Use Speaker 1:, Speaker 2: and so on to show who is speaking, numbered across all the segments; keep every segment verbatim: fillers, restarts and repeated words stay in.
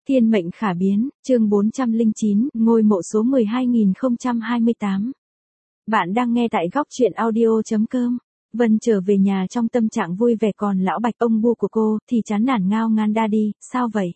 Speaker 1: Thiên mệnh khả biến, chương bốn trăm lẻ chín, ngôi mộ số mười hai nghìn không trăm hai mươi tám. Bạn đang nghe tại góc truyện audio chấm com. Vân trở về nhà trong tâm trạng vui vẻ, còn lão Bạch ông bu của cô thì chán nản ngao ngán đa đi. Sao vậy?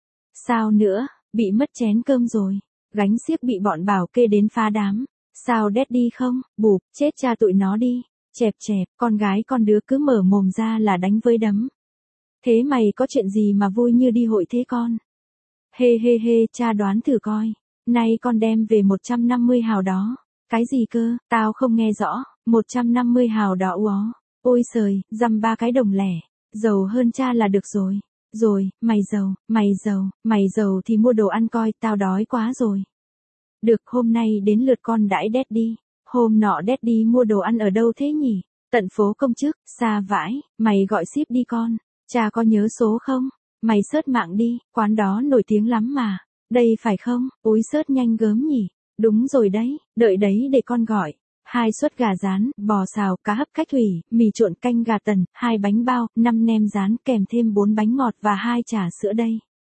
Speaker 1: Sao nữa, bị mất chén cơm rồi. Gánh xiếc bị bọn bảo kê đến phá đám. Sao đét đi không? Bụp, chết cha tụi nó đi. Chẹp chẹp, con gái con đứa cứ mở mồm ra là đánh với đấm. Thế mày có chuyện gì mà vui như đi hội thế con? Hê hê hê, cha đoán thử coi. Nay con đem về một trăm năm mươi hào đó. Cái gì cơ, tao không nghe rõ. một trăm năm mươi hào đó uó. Ôi trời, dăm ba cái đồng lẻ. Giàu hơn cha là được rồi. Rồi, mày giàu, mày giàu, mày giàu thì mua đồ ăn coi, tao đói quá rồi. Được, hôm nay đến lượt con đãi đét đi. Hôm nọ đét đi mua đồ ăn ở đâu thế nhỉ? Tận phố công chức, xa vãi, mày gọi ship đi con. Cha có nhớ số không? Mày search mạng đi, quán đó nổi tiếng lắm mà. Đây phải không? Úi search nhanh gớm nhỉ? Đúng rồi đấy, đợi đấy để con gọi. Hai suất gà rán, bò xào, cá hấp cách thủy, mì trộn canh gà tần, hai bánh bao, năm nem rán kèm thêm bốn bánh ngọt và hai trà sữa đây.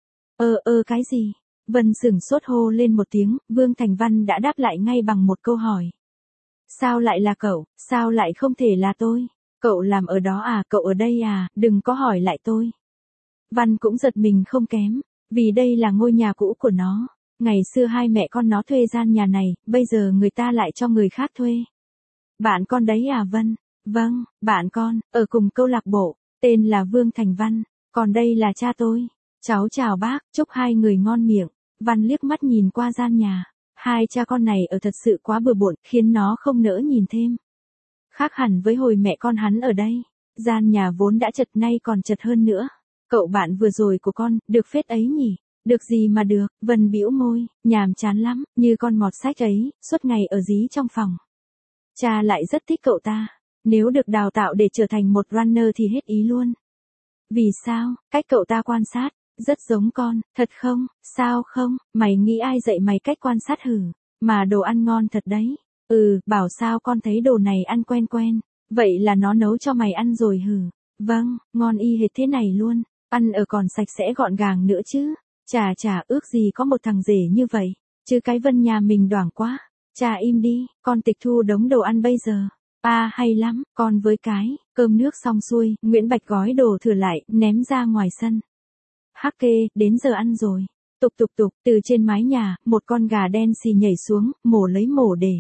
Speaker 1: Ơ ơ cái gì? Vân sửng sốt hô lên một tiếng, Vương Thành Văn đã đáp lại ngay bằng một câu hỏi. Sao lại là cậu, sao lại không thể là tôi? Cậu làm ở đó à, cậu ở đây à, đừng có hỏi lại tôi. Văn cũng giật mình không kém, vì đây là ngôi nhà cũ của nó. Ngày xưa hai mẹ con nó thuê gian nhà này, bây giờ người ta lại cho người khác thuê. Bạn con đấy à Vân? Vâng, bạn con, ở cùng câu lạc bộ, tên là Vương Thành Văn, còn đây là cha tôi. Cháu chào bác, chúc hai người ngon miệng. Văn liếc mắt nhìn qua gian nhà. Hai cha con này ở thật sự quá bừa bộn, khiến nó không nỡ nhìn thêm. Khác hẳn với hồi mẹ con hắn ở đây. Gian nhà vốn đã chật nay còn chật hơn nữa. Cậu bạn vừa rồi của con, được phết ấy nhỉ? Được gì mà được, Vân bĩu môi, nhàm chán lắm, như con mọt sách ấy, suốt ngày ở dí trong phòng. Cha lại rất thích cậu ta. Nếu được đào tạo để trở thành một runner thì hết ý luôn. Vì sao? Cách cậu ta quan sát, rất giống con, thật không? Sao không? Mày nghĩ ai dạy mày cách quan sát hử? Mà đồ ăn ngon thật đấy. Ừ, bảo sao con thấy đồ này ăn quen quen. Vậy là nó nấu cho mày ăn rồi hử? Vâng, ngon y hệt thế này luôn. Ăn ở còn sạch sẽ gọn gàng nữa chứ. Chà chà, ước gì có một thằng rể như vậy. Chứ cái Vân nhà mình đoảng quá. Chà im đi, con tịch thu đống đồ ăn bây giờ. À hay lắm, con với cái, cơm nước xong xuôi, Nguyễn Bạch gói đồ thừa lại, ném ra ngoài sân. Hắc kê, đến giờ ăn rồi. Tục tục tục, từ trên mái nhà, một con gà đen xì nhảy xuống, mổ lấy mổ để.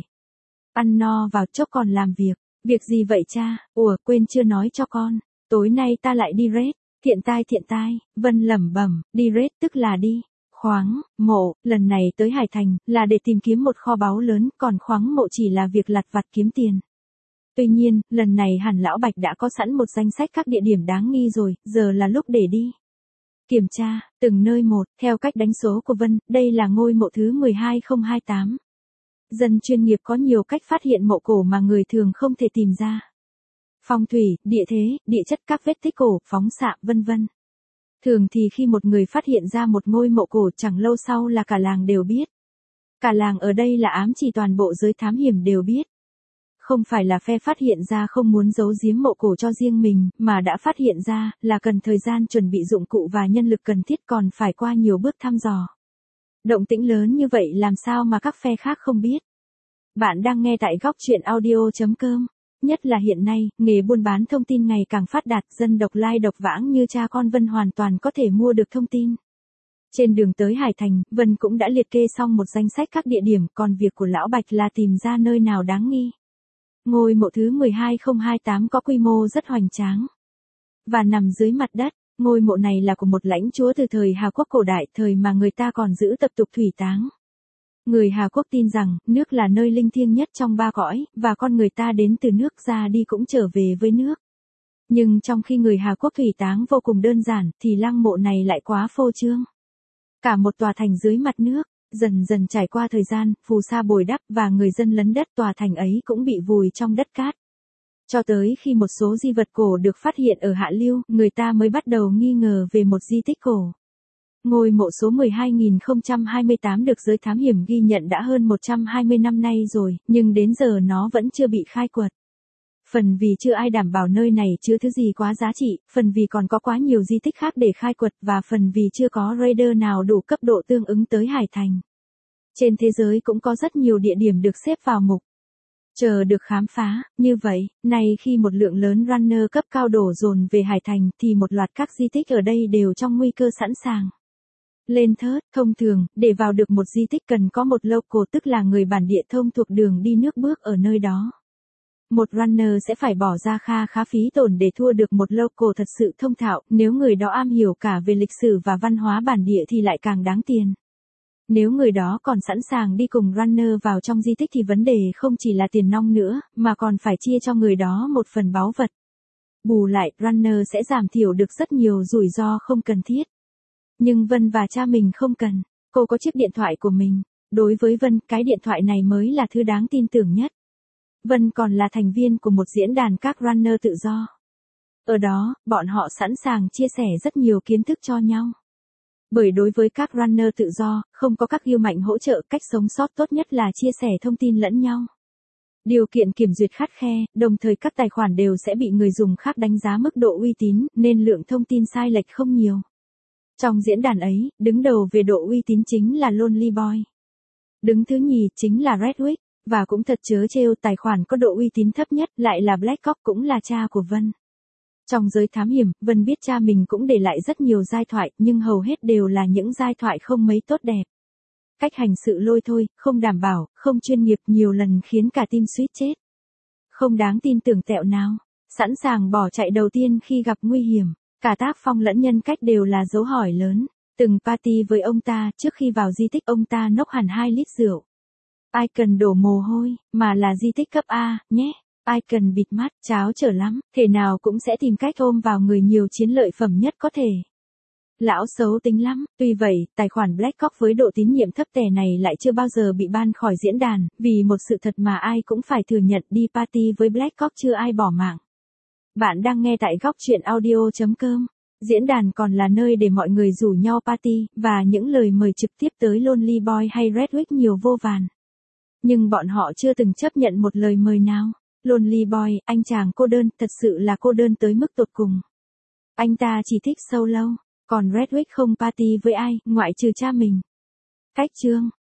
Speaker 1: Ăn no vào chốc còn làm việc. Việc gì vậy cha? Ủa, quên chưa nói cho con. Tối nay ta lại đi raid. Thiện tai thiện tai, Vân lẩm bẩm, đi raid tức là đi. Khoáng, mộ, lần này tới Hải Thành, là để tìm kiếm một kho báu lớn, còn khoáng mộ chỉ là việc lặt vặt kiếm tiền. Tuy nhiên, lần này hẳn lão Bạch đã có sẵn một danh sách các địa điểm đáng nghi rồi, giờ là lúc để đi. Kiểm tra, từng nơi một, theo cách đánh số của Vân, đây là ngôi mộ thứ mười hai không hai tám. Dân chuyên nghiệp có nhiều cách phát hiện mộ cổ mà người thường không thể tìm ra. Phong thủy, địa thế, địa chất, các vết tích cổ, phóng xạ, vân vân. Thường thì khi một người phát hiện ra một ngôi mộ cổ chẳng lâu sau là cả làng đều biết. Cả làng ở đây là ám chỉ toàn bộ giới thám hiểm đều biết. Không phải là phe phát hiện ra không muốn giấu giếm mộ cổ cho riêng mình, mà đã phát hiện ra là cần thời gian chuẩn bị dụng cụ và nhân lực cần thiết, còn phải qua nhiều bước thăm dò. Động tĩnh lớn như vậy làm sao mà các phe khác không biết. Bạn đang nghe tại góc truyện audio chấm com. Nhất là hiện nay, nghề buôn bán thông tin ngày càng phát đạt, dân độc lai độc vãng như cha con Vân hoàn toàn có thể mua được thông tin. Trên đường tới Hải Thành, Vân cũng đã liệt kê xong một danh sách các địa điểm, còn việc của lão Bạch là tìm ra nơi nào đáng nghi. Ngôi mộ thứ mười hai không hai tám có quy mô rất hoành tráng và nằm dưới mặt đất. Ngôi mộ này là của một lãnh chúa từ thời Hà Quốc cổ đại, thời mà người ta còn giữ tập tục thủy táng. Người Hà Quốc tin rằng, nước là nơi linh thiêng nhất trong ba cõi, và con người ta đến từ nước ra đi cũng trở về với nước. Nhưng trong khi người Hà Quốc thủy táng vô cùng đơn giản, thì lăng mộ này lại quá phô trương. Cả một tòa thành dưới mặt nước, dần dần trải qua thời gian, phù sa bồi đắp và người dân lấn đất, tòa thành ấy cũng bị vùi trong đất cát. Cho tới khi một số di vật cổ được phát hiện ở Hạ Liêu, người ta mới bắt đầu nghi ngờ về một di tích cổ. Ngôi mộ số mười hai nghìn không trăm hai mươi tám được giới thám hiểm ghi nhận đã hơn một trăm hai mươi năm nay rồi, nhưng đến giờ nó vẫn chưa bị khai quật. Phần vì chưa ai đảm bảo nơi này chứa thứ gì quá giá trị, phần vì còn có quá nhiều di tích khác để khai quật và phần vì chưa có raider nào đủ cấp độ tương ứng tới Hải Thành. Trên thế giới cũng có rất nhiều địa điểm được xếp vào mục chờ được khám phá, như vậy, nay khi một lượng lớn runner cấp cao đổ dồn về Hải Thành thì một loạt các di tích ở đây đều trong nguy cơ sẵn sàng lên thớt. Thông thường, để vào được một di tích cần có một local tức là người bản địa thông thuộc đường đi nước bước ở nơi đó. Một runner sẽ phải bỏ ra kha khá phí tổn để thua được một local thật sự thông thạo, nếu người đó am hiểu cả về lịch sử và văn hóa bản địa thì lại càng đáng tiền. Nếu người đó còn sẵn sàng đi cùng runner vào trong di tích thì vấn đề không chỉ là tiền nong nữa, mà còn phải chia cho người đó một phần báu vật. Bù lại, runner sẽ giảm thiểu được rất nhiều rủi ro không cần thiết. Nhưng Vân và cha mình không cần, cô có chiếc điện thoại của mình. Đối với Vân, cái điện thoại này mới là thứ đáng tin tưởng nhất. Vân còn là thành viên của một diễn đàn các runner tự do. Ở đó, bọn họ sẵn sàng chia sẻ rất nhiều kiến thức cho nhau. Bởi đối với các runner tự do, không có các yêu mạnh hỗ trợ, cách sống sót tốt nhất là chia sẻ thông tin lẫn nhau. Điều kiện kiểm duyệt khắt khe, đồng thời các tài khoản đều sẽ bị người dùng khác đánh giá mức độ uy tín, nên lượng thông tin sai lệch không nhiều. Trong diễn đàn ấy, đứng đầu về độ uy tín chính là Lonely Boy. Đứng thứ nhì chính là Redwick, và cũng thật trớ trêu, tài khoản có độ uy tín thấp nhất lại là Blackcock, cũng là cha của Vân. Trong giới thám hiểm, Vân biết cha mình cũng để lại rất nhiều giai thoại, nhưng hầu hết đều là những giai thoại không mấy tốt đẹp. Cách hành sự lôi thôi, không đảm bảo, không chuyên nghiệp, nhiều lần khiến cả team suýt chết. Không đáng tin tưởng tẹo nào. Sẵn sàng bỏ chạy đầu tiên khi gặp nguy hiểm. Cả tác phong lẫn nhân cách đều là dấu hỏi lớn. Từng party với ông ta, trước khi vào di tích ông ta nốc hẳn hai lít rượu. Ai cần đổ mồ hôi, mà là di tích cấp A, nhé. Ai cần bịt mắt, cháo trở lắm, thể nào cũng sẽ tìm cách ôm vào người nhiều chiến lợi phẩm nhất có thể. Lão xấu tính lắm, tuy vậy, tài khoản Blackcock với độ tín nhiệm thấp tè này lại chưa bao giờ bị ban khỏi diễn đàn, vì một sự thật mà ai cũng phải thừa nhận, đi party với Blackcock chưa ai bỏ mạng. Bạn đang nghe tại góc truyện audio chấm com. Diễn đàn còn là nơi để mọi người rủ nhau party, và những lời mời trực tiếp tới Lonely Boy hay Redwick nhiều vô vàn. Nhưng bọn họ chưa từng chấp nhận một lời mời nào. Lonely Boy, anh chàng cô đơn, thật sự là cô đơn tới mức tột cùng. Anh ta chỉ thích solo, còn Redwick không party với ai, ngoại trừ cha mình. Cách chương